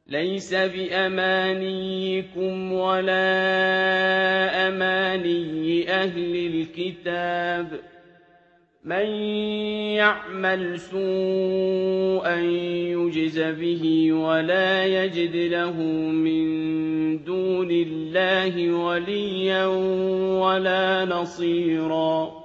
لَيْسَ بِأَمَانِيِّكُمْ وَلَا أَمَانِيِّ أَهْلِ الْكِتَابِ ۗ مَن يَعْمَلْ سُوءًا يُجْزَ بِهِ وَلَا يَجِدْ لَهُ مِن دُونِ اللَّهِ وَلِيًّا وَلَا نَصِيرًا